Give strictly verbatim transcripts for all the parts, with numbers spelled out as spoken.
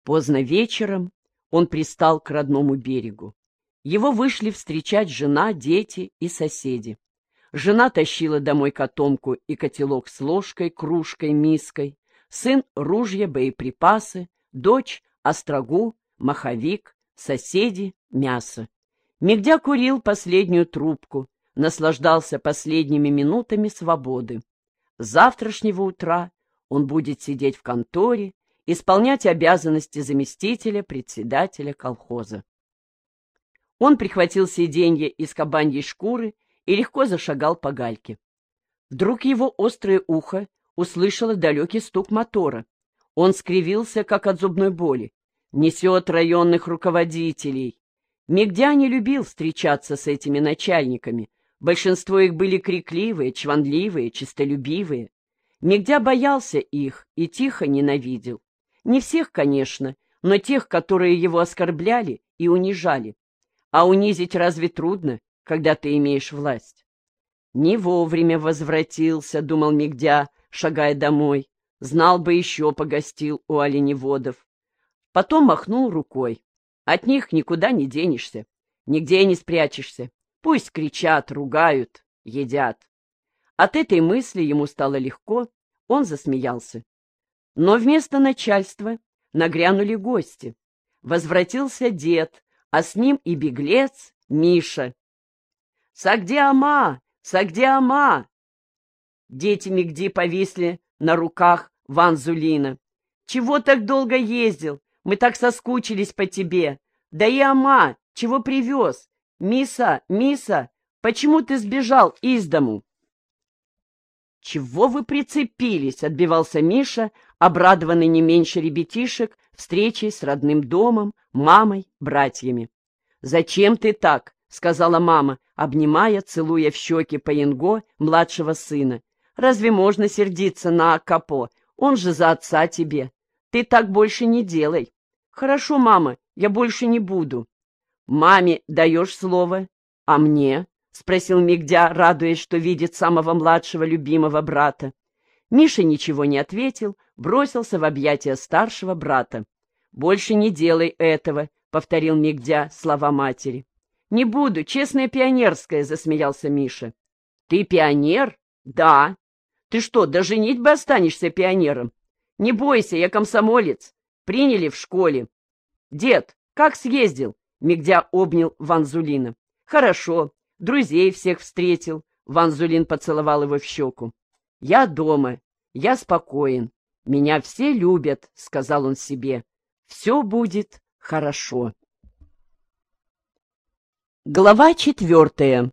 Поздно вечером он пристал к родному берегу. Его вышли встречать жена, дети и соседи. Жена тащила домой котомку и котелок с ложкой, кружкой, миской, сын — ружья, боеприпасы, дочь — острогу, маховик, соседи — мясо. Мигдя курил последнюю трубку, наслаждался последними минутами свободы. С завтрашнего утра он будет сидеть в конторе, исполнять обязанности заместителя председателя колхоза. Он прихватил сиденье из кабаньей шкуры и легко зашагал по гальке. Вдруг его острое ухо услышало далекий стук мотора. Он скривился, как от зубной боли. Несет районных руководителей. Мигдя не любил встречаться с этими начальниками. Большинство их были крикливые, чванливые, честолюбивые. Мигдя боялся их и тихо ненавидел. Не всех, конечно, но тех, которые его оскорбляли и унижали. А унизить разве трудно, когда ты имеешь власть? Не вовремя возвратился, думал Мигдя, шагая домой. Знал бы, еще погостил у оленеводов. Потом махнул рукой. От них никуда не денешься, нигде не спрячешься. Пусть кричат, ругают, едят. От этой мысли ему стало легко, он засмеялся. Но вместо начальства нагрянули гости. Возвратился дед, а с ним и беглец Миша. «Сагдиама! Сагдиама!» Дети Мигди повисли на руках Ванзулина. «Чего так долго ездил? Мы так соскучились по тебе. Да и Ама, чего привез? Миса, Миса, почему ты сбежал из дому?» «Чего вы прицепились?» — отбивался Миша, обрадованный не меньше ребятишек встречей с родным домом, мамой, братьями. «Зачем ты так?» — сказала мама, обнимая, целуя в щеки Паенго, младшего сына. «Разве можно сердиться на Акапо? Он же за отца тебе. Ты так больше не делай». «Хорошо, мама, я больше не буду». «Маме даешь слово? А мне?» — спросил Мигдя, радуясь, что видит самого младшего любимого брата. Миша ничего не ответил, бросился в объятия старшего брата. «Больше не делай этого», — повторил Мигдя слова матери. «Не буду, честная пионерская», — засмеялся Миша. «Ты пионер? Да. Ты что, до женитьбы останешься пионером? Не бойся, я комсомолец. Приняли в школе». «Дед, как съездил?» — Мигдя обнял Ванзулина. «Хорошо. Друзей всех встретил». Ванзулин поцеловал его в щеку. «Я дома. Я спокоен. Меня все любят», — сказал он себе. «Все будет хорошо». Глава четвертая.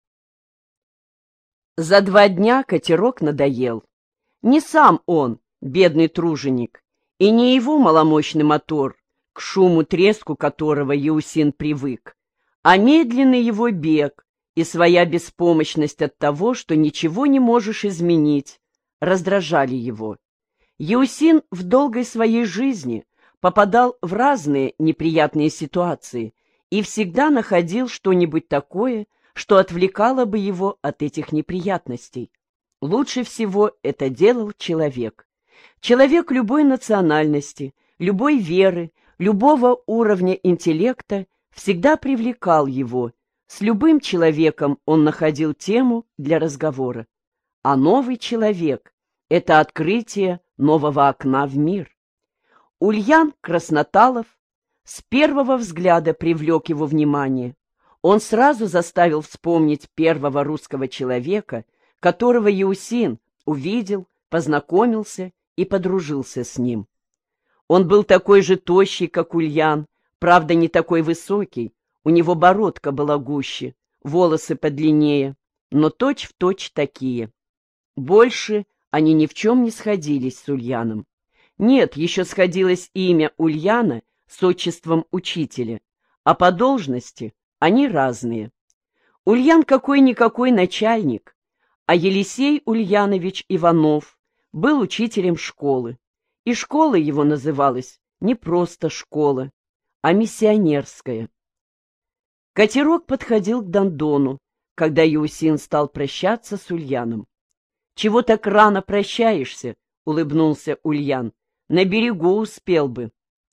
За два дня катерок надоел. Не сам он, бедный труженик, и не его маломощный мотор, к шуму треску которого Еусин привык, а медленный его бег и своя беспомощность от того, что ничего не можешь изменить, раздражали его. Еусин в долгой своей жизни попадал в разные неприятные ситуации и всегда находил что-нибудь такое, что отвлекало бы его от этих неприятностей. Лучше всего это делал человек. Человек любой национальности, любой веры, любого уровня интеллекта всегда привлекал его. С любым человеком он находил тему для разговора. А новый человек — это открытие нового окна в мир. Ульян Красноталов с первого взгляда привлек его внимание. Он сразу заставил вспомнить первого русского человека, которого Еусин увидел, познакомился и подружился с ним. Он был такой же тощий, как Ульян, правда, не такой высокий, у него бородка была гуще, волосы подлиннее, но точь-в-точь такие. Больше они ни в чем не сходились с Ульяном. Нет, еще сходилось имя Ульяна с отчеством учителя, а по должности они разные. Ульян какой-никакой начальник, а Елисей Ульянович Иванов был учителем школы, и школа его называлась не просто школа, а миссионерская. Катерок подходил к Дондону, когда Еусин стал прощаться с Ульяном. «Чего так рано прощаешься?» — улыбнулся Ульян. «На берегу успел бы».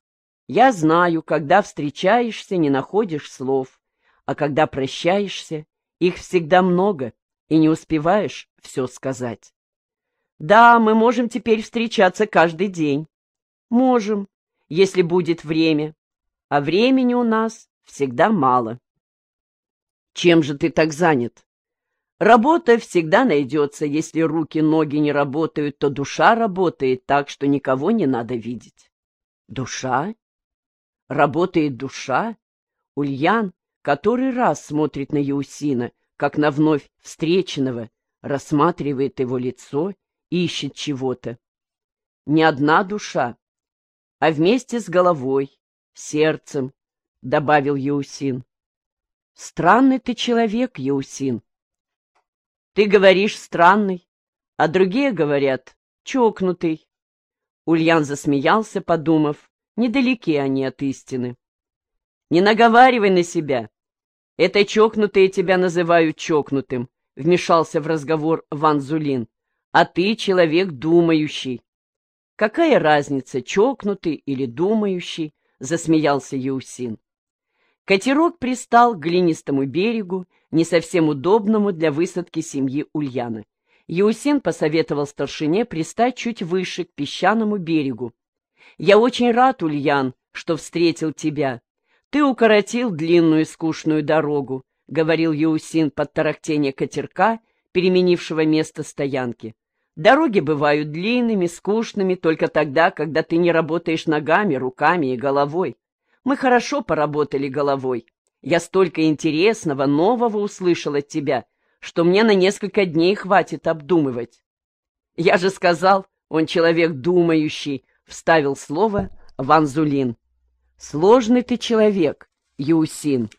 Я знаю, когда встречаешься, не находишь слов, а когда прощаешься, их всегда много, и не успеваешь все сказать. Да, мы можем теперь встречаться каждый день. Можем, если будет время, а времени у нас всегда мало. Чем же ты так занят? Работа всегда найдется, если руки-ноги не работают, то душа работает так, что никого не надо видеть. Душа? Работает душа? Ульян который раз смотрит на Еусина, как на вновь встреченного, рассматривает его лицо, ищет чего-то. Не одна душа, а вместе с головой, сердцем, — добавил Еусин. Странный ты человек, Еусин. Ты говоришь странный, а другие говорят чокнутый. Ульян засмеялся, подумав, недалеки они от истины. Не наговаривай на себя. Это чокнутые тебя называют чокнутым, вмешался в разговор Ван Зулин. А ты человек думающий. Какая разница, чокнутый или думающий? Засмеялся Еусин. Катерок пристал к глинистому берегу, не совсем удобному для высадки семьи Ульяна. Еусин посоветовал старшине пристать чуть выше, к песчаному берегу. «Я очень рад, Ульян, что встретил тебя. Ты укоротил длинную и скучную дорогу», — говорил Еусин под тарахтение катерка, переменившего место стоянки. «Дороги бывают длинными, скучными только тогда, когда ты не работаешь ногами, руками и головой. Мы хорошо поработали головой. Я столько интересного, нового услышал от тебя, что мне на несколько дней хватит обдумывать». «Я же сказал, он человек думающий», — вставил слово Ван Зулин. «Сложный ты человек, Еусин».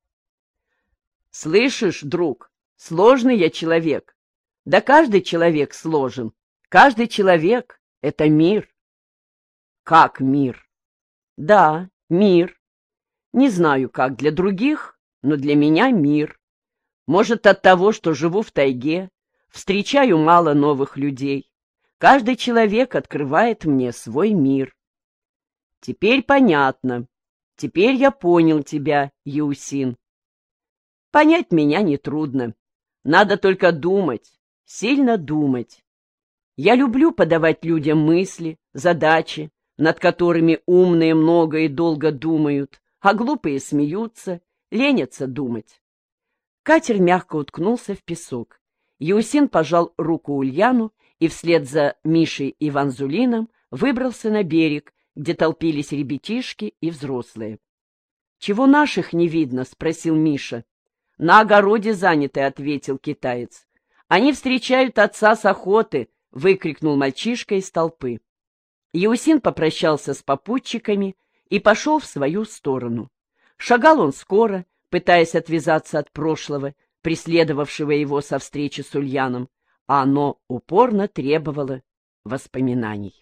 «Слышишь, друг, сложный я человек. Да каждый человек сложен. Каждый человек — это мир». «Как мир?» «Да, мир. Не знаю, как для других, но для меня мир. Может, от того, что живу в тайге, встречаю мало новых людей. Каждый человек открывает мне свой мир». «Теперь понятно. Теперь я понял тебя, Еусин». «Понять меня нетрудно. Надо только думать, сильно думать. Я люблю подавать людям мысли, задачи, над которыми умные много и долго думают, а глупые смеются, ленятся думать». Катер мягко уткнулся в песок. Еусин пожал руку Ульяну и вслед за Мишей и Ван Зулином выбрался на берег, где толпились ребятишки и взрослые. «Чего наших не видно?» — спросил Миша. «На огороде заняты», — ответил китаец. «Они встречают отца с охоты», — выкрикнул мальчишка из толпы. Еусин попрощался с попутчиками и пошел в свою сторону. Шагал он скоро, пытаясь отвязаться от прошлого, преследовавшего его со встречи с Ульяном, а оно упорно требовало воспоминаний.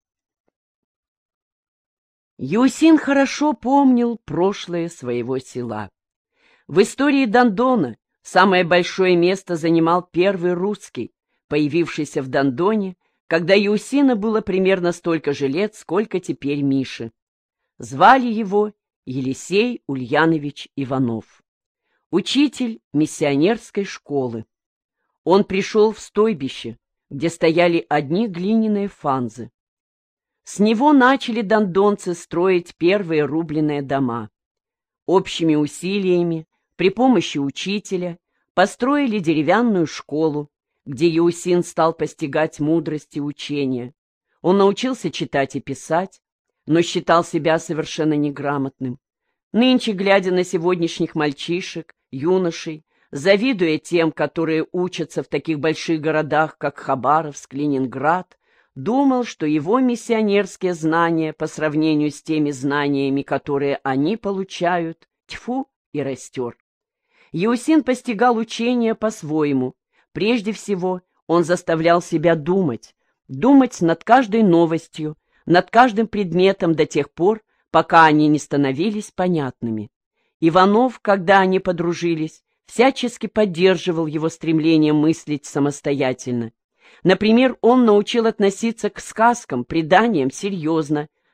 Еусин хорошо помнил прошлое своего села. В истории Дондона самое большое место занимал первый русский, появившийся в Дондоне, когда Еусина было примерно столько же лет, сколько теперь Миши. Звали его Елисей Ульянович Иванов, учитель миссионерской школы. Он пришел в стойбище, где стояли одни глиняные фанзы. С него начали дондонцы строить первые рубленые дома. Общими усилиями, при помощи учителя, построили деревянную школу, где Еусин стал постигать мудрость и учения. Он научился читать и писать, но считал себя совершенно неграмотным. Нынче, глядя на сегодняшних мальчишек, юношей, завидуя тем, которые учатся в таких больших городах, как Хабаровск, Ленинград, думал, что его миссионерские знания по сравнению с теми знаниями, которые они получают, тьфу и растер. Еусин постигал учение по-своему. Прежде всего, он заставлял себя думать, думать над каждой новостью, над каждым предметом до тех пор, пока они не становились понятными. Иванов, когда они подружились, всячески поддерживал его стремление мыслить самостоятельно. Например, он научил относиться к сказкам, преданиям серьезно,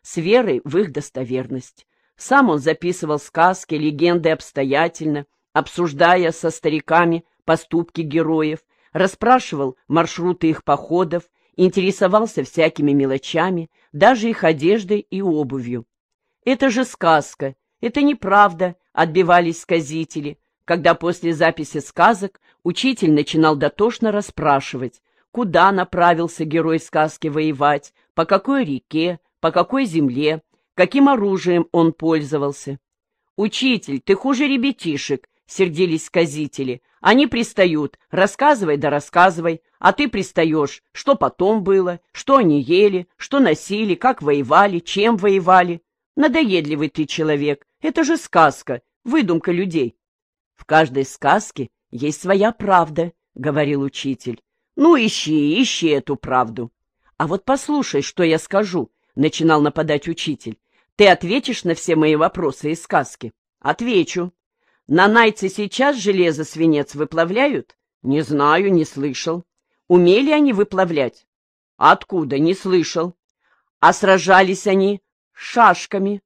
с верой в их достоверность. Сам он записывал сказки, легенды обстоятельно, обсуждая со стариками поступки героев, расспрашивал маршруты их походов, интересовался всякими мелочами, даже их одеждой и обувью. «Это же сказка, это неправда», — отбивались сказители, когда после записи сказок учитель начинал дотошно расспрашивать, куда направился герой сказки воевать, по какой реке, по какой земле, каким оружием он пользовался. «Учитель, ты хуже ребятишек», — сердились сказители. «Они пристают, рассказывай да рассказывай, а ты пристаешь, что потом было, что они ели, что носили, как воевали, чем воевали. Надоедливый ты человек, это же сказка, выдумка людей». «В каждой сказке есть своя правда», — говорил учитель. «Ну, ищи, ищи эту правду». «А вот послушай, что я скажу», — начинал нападать учитель. «Ты ответишь на все мои вопросы из сказки?» «Отвечу. Нанайцы сейчас железо-свинец выплавляют?» «Не знаю, не слышал». «Умели они выплавлять?» «Откуда? Не слышал». «А сражались они шашками?»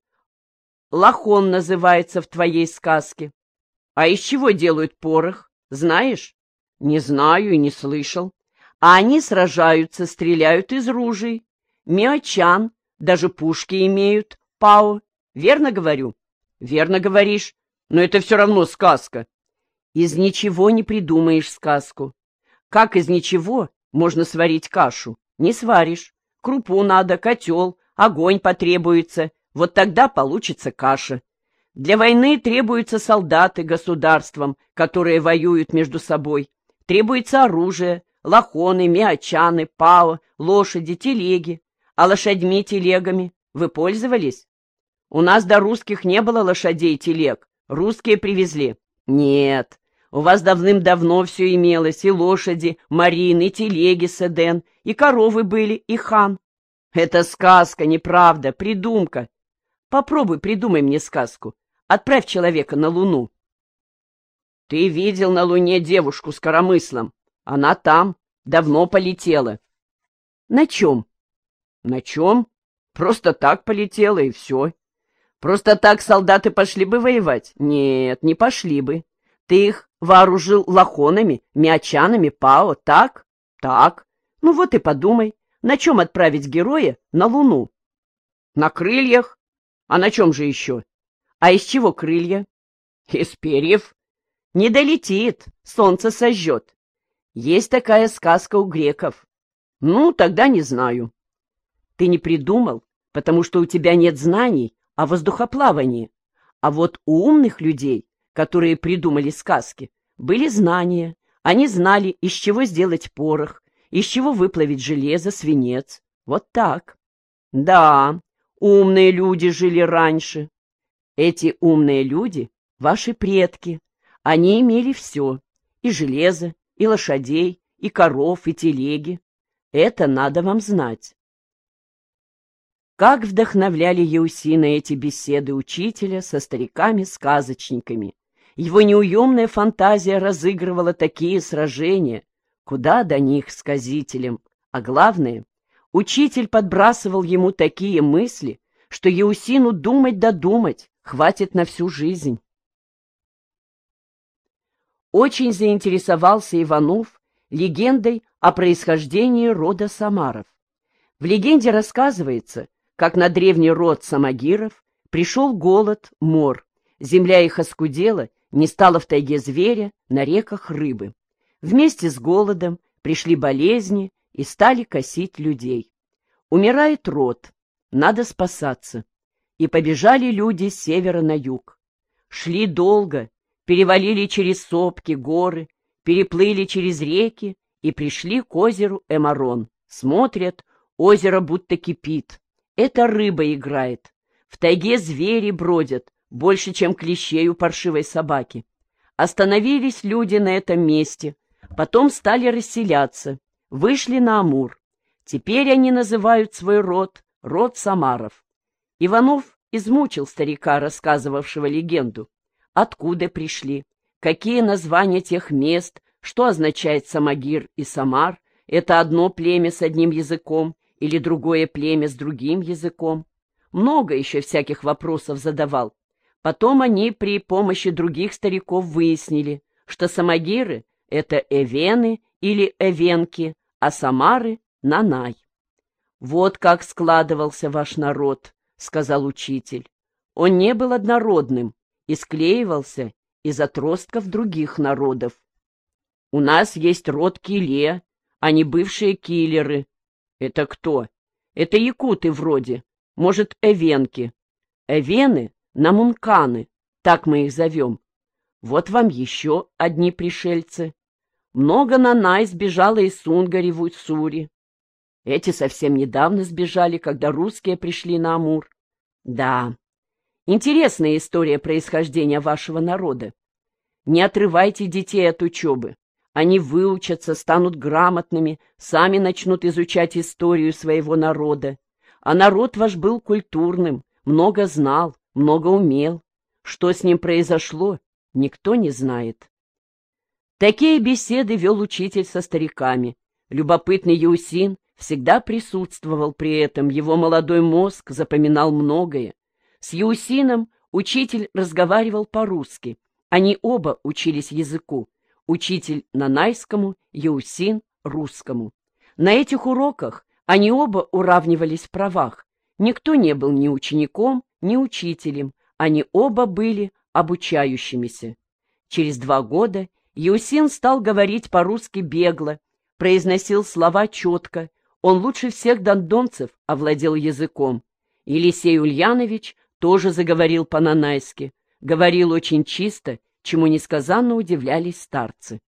«Лахон называется в твоей сказке». «А из чего делают порох? Знаешь?» «Не знаю и не слышал». «А они сражаются, стреляют из ружей. Миочан, даже пушки имеют, пао. Верно говорю?» «Верно говоришь, но это все равно сказка». «Из ничего не придумаешь сказку. Как из ничего можно сварить кашу? Не сваришь. Крупу надо, котел, огонь потребуется. Вот тогда получится каша. Для войны требуются солдаты государствам, которые воюют между собой. Требуется оружие, лахоны, миочаны, пао, лошади, телеги. А лошадьми-телегами вы пользовались? У нас до русских не было лошадей и телег. Русские привезли. Нет, у вас давным-давно все имелось. И лошади, марины, и телеги с Эден, и коровы были, и хан. Это сказка, неправда, придумка. Попробуй придумай мне сказку. Отправь человека на Луну. Ты видел на Луне девушку с коромыслом? Она там, давно полетела. На чем? На чем? Просто так полетела, и все. Просто так солдаты пошли бы воевать? Нет, не пошли бы. Ты их вооружил лахонами, миочанами, пао, так? Так. Ну вот и подумай, на чем отправить героя на Луну? На крыльях. А на чем же еще? А из чего крылья? Из перьев. Не долетит, солнце сожжет. Есть такая сказка у греков. Ну, тогда не знаю. Ты не придумал, потому что у тебя нет знаний о воздухоплавании. А вот у умных людей, которые придумали сказки, были знания. Они знали, из чего сделать порох, из чего выплавить железо, свинец. Вот так. Да, умные люди жили раньше. Эти умные люди — ваши предки. Они имели все — и железо, и лошадей, и коров, и телеги. Это надо вам знать. Как вдохновляли Еусина эти беседы учителя со стариками-сказочниками. Его неуемная фантазия разыгрывала такие сражения, куда до них сказителям. А главное, учитель подбрасывал ему такие мысли, что Еусину думать да думать хватит на всю жизнь. Очень заинтересовался Иванов легендой о происхождении рода Самаров. В легенде рассказывается, как на древний род Самогиров пришел голод, мор, земля их оскудела, не стало в тайге зверя, на реках рыбы. Вместе с голодом пришли болезни и стали косить людей. Умирает род, надо спасаться. И побежали люди с севера на юг. Шли долго, перевалили через сопки, горы, переплыли через реки и пришли к озеру Эмарон. Смотрят, озеро будто кипит. Это рыба играет. В тайге звери бродят, больше, чем клещей у паршивой собаки. Остановились люди на этом месте, потом стали расселяться, вышли на Амур. Теперь они называют свой род род Самаров. Иванов измучил старика, рассказывавшего легенду. Откуда пришли, какие названия тех мест, что означает Самогир и Самар, это одно племя с одним языком или другое племя с другим языком. много еще всяких вопросов задавал. Потом они при помощи других стариков выяснили, что самогиры — это эвены или эвенки, а самары — нанай. «Вот как складывался ваш народ», — сказал учитель. «Он не был однородным и склеивался из отростков других народов. У нас есть род Киле, а не бывшие киллеры. Это кто? Это якуты вроде, может, эвенки. Эвены — намунканы, так мы их зовем. Вот вам еще одни пришельцы. Много нанай сбежало из Сунгари в Уссури. Эти совсем недавно сбежали, когда русские пришли на Амур. Да, интересная история происхождения вашего народа. Не отрывайте детей от учебы. Они выучатся, станут грамотными, сами начнут изучать историю своего народа. А народ ваш был культурным, много знал, много умел. Что с ним произошло, никто не знает». Такие беседы вел учитель со стариками. Любопытный Яусин всегда присутствовал при этом, его молодой мозг запоминал многое. С Яусином учитель разговаривал по-русски. Они оба учились языку. Учитель нанайскому, Яусин — русскому. На этих уроках они оба уравнивались в правах. Никто не был ни учеником, ни учителем. Они оба были обучающимися. Через два года Яусин стал говорить по-русски бегло, произносил слова четко. Он лучше всех дондонцев овладел языком. Елисей Ульянович тоже заговорил по-нанайски. Говорил очень чисто, чему несказанно удивлялись старцы.